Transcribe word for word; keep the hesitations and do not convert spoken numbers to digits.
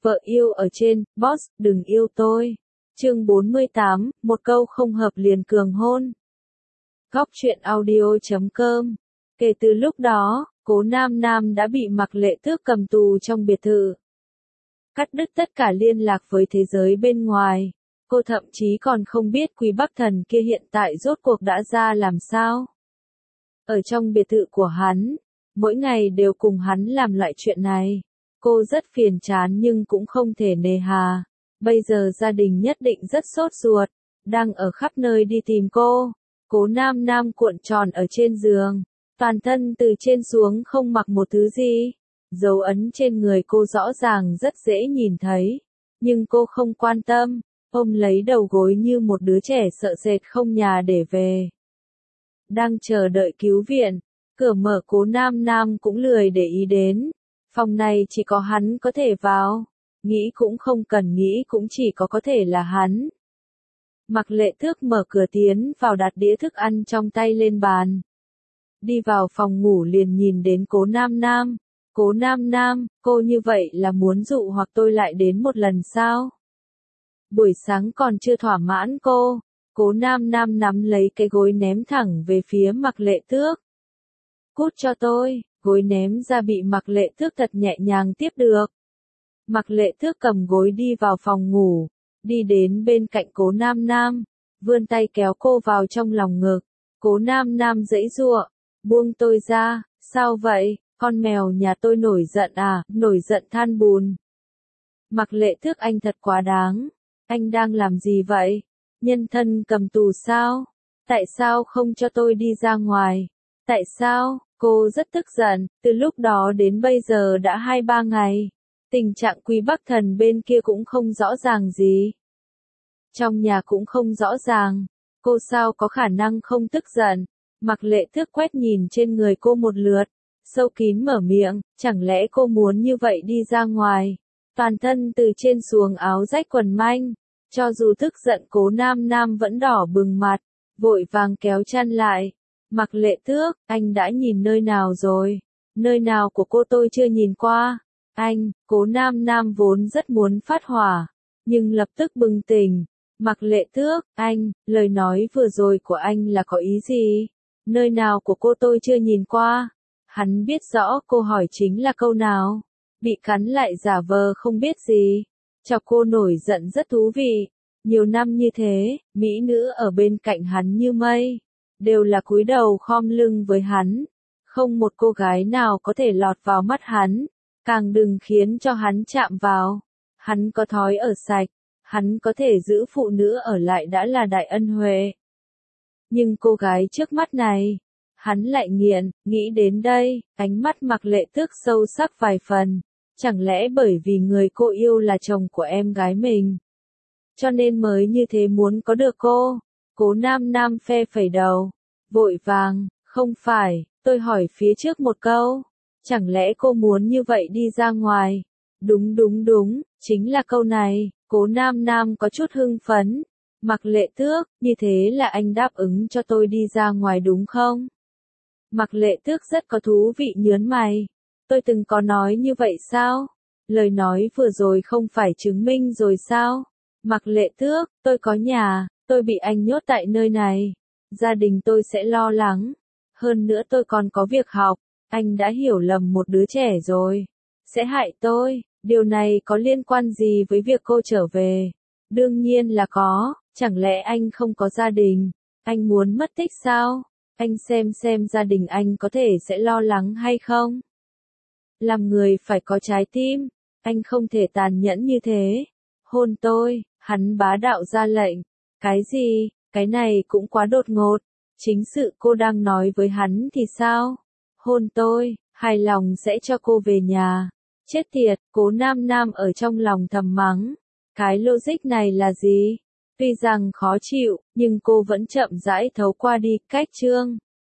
Vợ yêu ở trên, boss, đừng yêu tôi. Chương bốn mươi tám, một câu không hợp liền cường hôn. Góc truyện audio chấm com. Kể từ lúc đó, Cố Nam Nam đã bị Mạc Lệ Tước cầm tù trong biệt thự. Cắt đứt tất cả liên lạc với thế giới bên ngoài. Cô thậm chí còn không biết Quý Bắc Thần kia hiện tại rốt cuộc đã ra làm sao. Ở trong biệt thự của hắn, mỗi ngày đều cùng hắn làm loại chuyện này. Cô rất phiền chán nhưng cũng không thể nề hà. Bây giờ gia đình nhất định rất sốt ruột, đang ở khắp nơi đi tìm cô. Cố Nam Nam cuộn tròn ở trên giường, toàn thân từ trên xuống không mặc một thứ gì. Dấu ấn trên người cô rõ ràng rất dễ nhìn thấy, nhưng cô không quan tâm, ôm lấy đầu gối như một đứa trẻ sợ sệt không nhà để về. Đang chờ đợi cứu viện, cửa mở Cố Nam Nam cũng lười để ý đến. Phòng này chỉ có hắn có thể vào, nghĩ cũng không cần nghĩ cũng chỉ có có thể là hắn. Mạc Lệ Tước mở cửa tiến vào đặt đĩa thức ăn trong tay lên bàn. Đi vào phòng ngủ liền nhìn đến Cố Nam Nam. Cố Nam Nam, cô như vậy là muốn dụ hoặc tôi lại đến một lần sao? Buổi sáng còn chưa thỏa mãn cô, Cố Nam Nam nắm lấy cái gối ném thẳng về phía Mạc Lệ Tước. Cút cho tôi, gối ném ra bị Mạc Lệ Tước thật nhẹ nhàng tiếp được. Mạc Lệ Tước cầm gối đi vào phòng ngủ, đi đến bên cạnh Cố Nam Nam, vươn tay kéo cô vào trong lòng ngực. Cố Nam Nam giãy giụa, buông tôi ra, sao vậy, con mèo nhà tôi nổi giận à, nổi giận than bùn. Mạc Lệ Tước anh thật quá đáng, anh đang làm gì vậy, nhân thân cầm tù sao, tại sao không cho tôi đi ra ngoài, tại sao, cô rất tức giận, từ lúc đó đến bây giờ đã hai ba ngày. Tình trạng Quý Bắc Thần bên kia cũng không rõ ràng gì. Trong nhà cũng không rõ ràng, cô sao có khả năng không tức giận. Mạc Lệ Tước quét nhìn trên người cô một lượt, sâu kín mở miệng, chẳng lẽ cô muốn như vậy đi ra ngoài. Toàn thân từ trên xuống áo rách quần manh, cho dù tức giận Cố Nam Nam vẫn đỏ bừng mặt, vội vàng kéo chăn lại. Mạc Lệ Tước, anh đã nhìn nơi nào rồi? Nơi nào của cô tôi chưa nhìn qua? Anh, Cố Nam Nam vốn rất muốn phát hỏa, nhưng lập tức bừng tỉnh. Mạc Lệ Tước, anh, lời nói vừa rồi của anh là có ý gì? Nơi nào của cô tôi chưa nhìn qua? Hắn biết rõ cô hỏi chính là câu nào. Bị cắn lại giả vờ không biết gì. Chọc cô nổi giận rất thú vị. Nhiều năm như thế, mỹ nữ ở bên cạnh hắn như mây, đều là cúi đầu khom lưng với hắn. Không một cô gái nào có thể lọt vào mắt hắn. Càng đừng khiến cho hắn chạm vào. Hắn có thói ở sạch, hắn có thể giữ phụ nữ ở lại đã là đại ân huệ. Nhưng cô gái trước mắt này, hắn lại nghiện, nghĩ đến đây, ánh mắt Mạc Lệ Tước sâu sắc vài phần. Chẳng lẽ bởi vì người cô yêu là chồng của em gái mình, cho nên mới như thế muốn có được cô? Cố Nam Nam phe phẩy đầu, vội vàng, không phải, tôi hỏi phía trước một câu. Chẳng lẽ cô muốn như vậy đi ra ngoài? Đúng đúng đúng, chính là câu này. Cố Nam Nam có chút hưng phấn. Mạc Lệ Tước, như thế là anh đáp ứng cho tôi đi ra ngoài đúng không? Mạc Lệ Tước rất có thú vị nhớn mày. Tôi từng có nói như vậy sao? Lời nói vừa rồi không phải chứng minh rồi sao? Mạc Lệ Tước, tôi có nhà, tôi bị anh nhốt tại nơi này. Gia đình tôi sẽ lo lắng. Hơn nữa tôi còn có việc học. Anh đã hiểu lầm một đứa trẻ rồi. Sẽ hại tôi. Điều này có liên quan gì với việc cô trở về? Đương nhiên là có. Chẳng lẽ anh không có gia đình? Anh muốn mất tích sao? Anh xem xem gia đình anh có thể sẽ lo lắng hay không? Làm người phải có trái tim. Anh không thể tàn nhẫn như thế. Hôn tôi, hắn bá đạo ra lệnh. Cái gì? Cái này cũng quá đột ngột. Chính sự cô đang nói với hắn thì sao? Hôn tôi, hài lòng sẽ cho cô về nhà. Chết tiệt, Cố Nam Nam ở trong lòng thầm mắng. Cái logic này là gì? Tuy rằng khó chịu, nhưng cô vẫn chậm rãi thấu qua đi, cách chương.